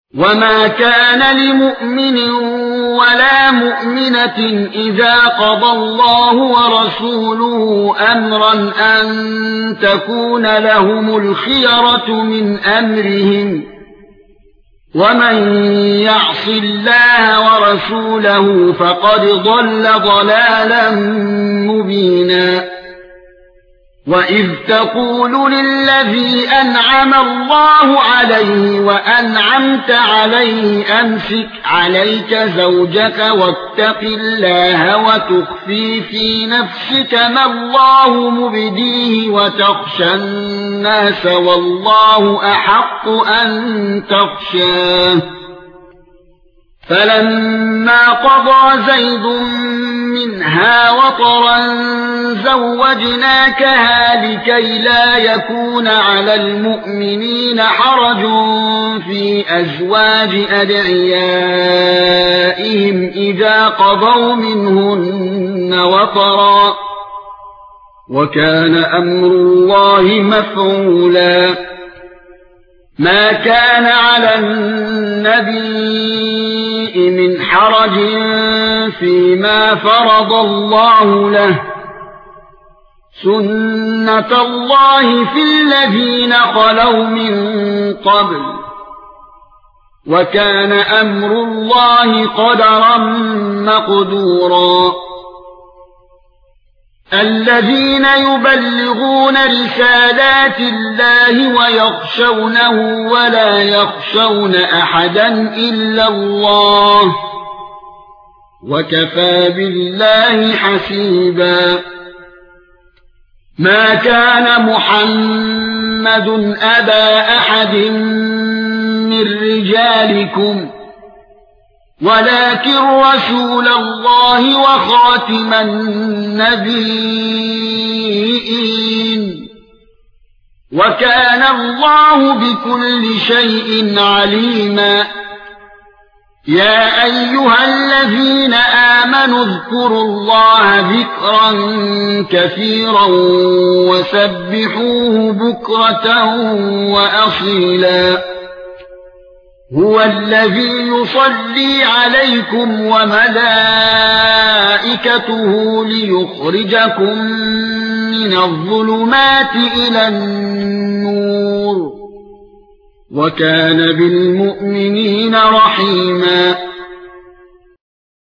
وما كان لمؤمن ولا مؤمنة إذا قضى الله ورسوله أمرا أن تكون لهم الخيرة من أمرهم ومن يعص الله ورسوله فقد ضل ضلالا مبينا وَإِذْ تَقُولُ لِلَّذِي أَنْعَمَ اللَّهُ عَلَيْهِ وَأَنْعَمْتَ عَلَيْهِ أَمْسِكْ عَلَيْكَ زَوْجَكَ وَاتَّقِ اللَّهَ وَتُخْفِي فِي نَفْسِكَ مَا اللَّهُ مُبْدِيهِ وَتَخْشَى النَّاسَ وَاللَّهُ أَحَقُّ أَن تَخْشَاهُ فَلَمَّا قَضَى زَيْدٌ مِنْهَا وَطَرًا زَوَّجْنَاكَهَا لِكَيْ لا يَكُونَ عَلَى الْمُؤْمِنِينَ حَرَجٌ في أَزْوَاجِ أَدْعِيَائِهِمْ إِذَا قَضَوْا مِنْهُنَّ وَطَرًا وَكَانَ أَمْرُ اللَّهِ مَفْعُولًا ما كان على النبي من حرج فيما فرض الله له سنة الله في الذين خلوا من قبل وكان أمر الله قدرا مقدورا الذين يبلغون رسالات الله ويخشونه ولا يخشون أحدا إلا الله وكفى بالله حسيبا ما كان محمد أبا أحد من رجالكم ولكن رسول الله وخاتم النبيين وكان الله بكل شيء عليما يا ايها الذين امنوا اذكروا الله ذكرا كثيرا وسبحوه بكرة واصيلا هو الذي يصلي عليكم وملائكته ليخرجكم من الظلمات إلى النور وكان بالمؤمنين رحيما